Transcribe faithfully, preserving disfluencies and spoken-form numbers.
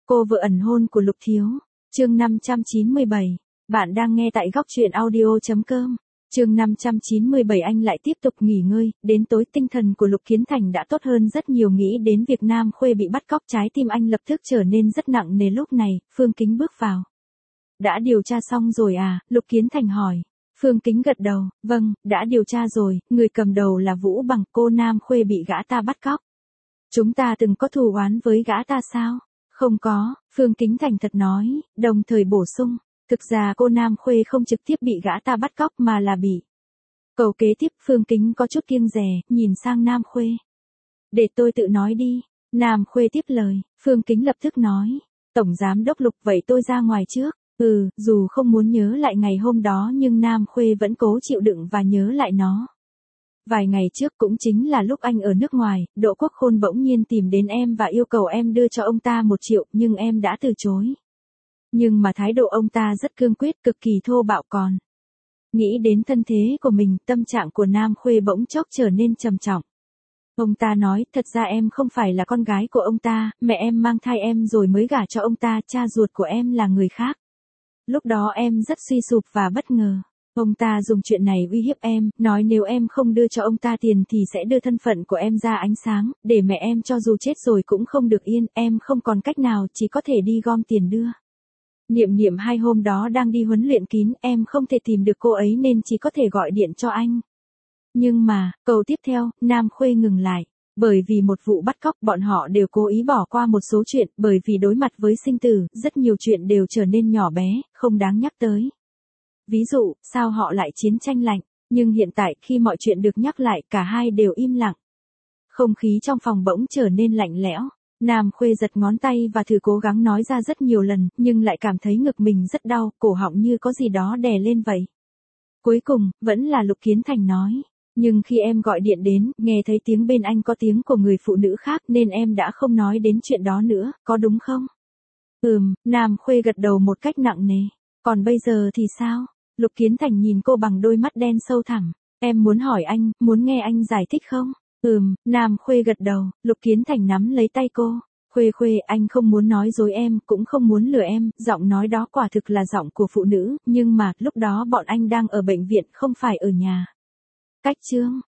Cô vợ ẩn hôn của Lục Thiếu. Chương năm trăm chín mươi bảy. Bạn đang nghe tại góc truyện audio chấm com. Chương năm trăm chín mươi bảy. Anh lại tiếp tục nghỉ ngơi, đến tối tinh thần của Lục Kiến Thành đã tốt hơn rất nhiều. Nghĩ đến việc Nam Khuê bị bắt cóc, trái tim anh lập tức trở nên rất nặng nề. Lúc này, Phương Kính bước vào. Đã điều tra xong rồi à? Lục Kiến Thành hỏi. Phương Kính gật đầu, vâng, đã điều tra rồi, người cầm đầu là Vũ Bằng, cô Nam Khuê bị gã ta bắt cóc. Chúng ta từng có thù oán với gã ta sao? Không có, Phương Kính thành thật nói, đồng thời bổ sung, thực ra cô Nam Khuê không trực tiếp bị gã ta bắt cóc mà là bị. Câu kế tiếp Phương Kính có chút kiêng dè, nhìn sang Nam Khuê. Để tôi tự nói đi, Nam Khuê tiếp lời, Phương Kính lập tức nói, Tổng Giám Đốc Lục vậy tôi ra ngoài trước. Ừ, dù không muốn nhớ lại ngày hôm đó nhưng Nam Khuê vẫn cố chịu đựng và nhớ lại nó. Vài ngày trước cũng chính là lúc anh ở nước ngoài, Đỗ Quốc Khôn bỗng nhiên tìm đến em và yêu cầu em đưa cho ông ta một triệu, nhưng em đã từ chối. Nhưng mà thái độ ông ta rất cương quyết, cực kỳ thô bạo còn. Nghĩ đến thân thế của mình, tâm trạng của Nam Khuê bỗng chốc trở nên trầm trọng. Ông ta nói, thật ra em không phải là con gái của ông ta, mẹ em mang thai em rồi mới gả cho ông ta, cha ruột của em là người khác. Lúc đó em rất suy sụp và bất ngờ. Ông ta dùng chuyện này uy hiếp em, nói nếu em không đưa cho ông ta tiền thì sẽ đưa thân phận của em ra ánh sáng, để mẹ em cho dù chết rồi cũng không được yên, em không còn cách nào, chỉ có thể đi gom tiền đưa. Niệm Niệm hai hôm đó đang đi huấn luyện kín, em không thể tìm được cô ấy nên chỉ có thể gọi điện cho anh. Nhưng mà, câu tiếp theo, Nam Khuê ngừng lại. Bởi vì một vụ bắt cóc bọn họ đều cố ý bỏ qua một số chuyện, bởi vì đối mặt với sinh tử, rất nhiều chuyện đều trở nên nhỏ bé, không đáng nhắc tới. Ví dụ, sao họ lại chiến tranh lạnh, nhưng hiện tại khi mọi chuyện được nhắc lại cả hai đều im lặng. Không khí trong phòng bỗng trở nên lạnh lẽo, Nam Khuê giật ngón tay và thử cố gắng nói ra rất nhiều lần, nhưng lại cảm thấy ngực mình rất đau, cổ họng như có gì đó đè lên vậy. Cuối cùng, vẫn là Lục Kiến Thành nói. Nhưng khi em gọi điện đến, nghe thấy tiếng bên anh có tiếng của người phụ nữ khác nên em đã không nói đến chuyện đó nữa, có đúng không? Ừm, Nam Khuê gật đầu một cách nặng nề. Còn bây giờ thì sao? Lục Kiến Thành nhìn cô bằng đôi mắt đen sâu thẳm. Em muốn hỏi anh, muốn nghe anh giải thích không? Ừm, Nam Khuê gật đầu, Lục Kiến Thành nắm lấy tay cô. Khuê Khuê, anh không muốn nói dối em, cũng không muốn lừa em, giọng nói đó quả thực là giọng của phụ nữ, nhưng mà, lúc đó bọn anh đang ở bệnh viện, không phải ở nhà. Cách chương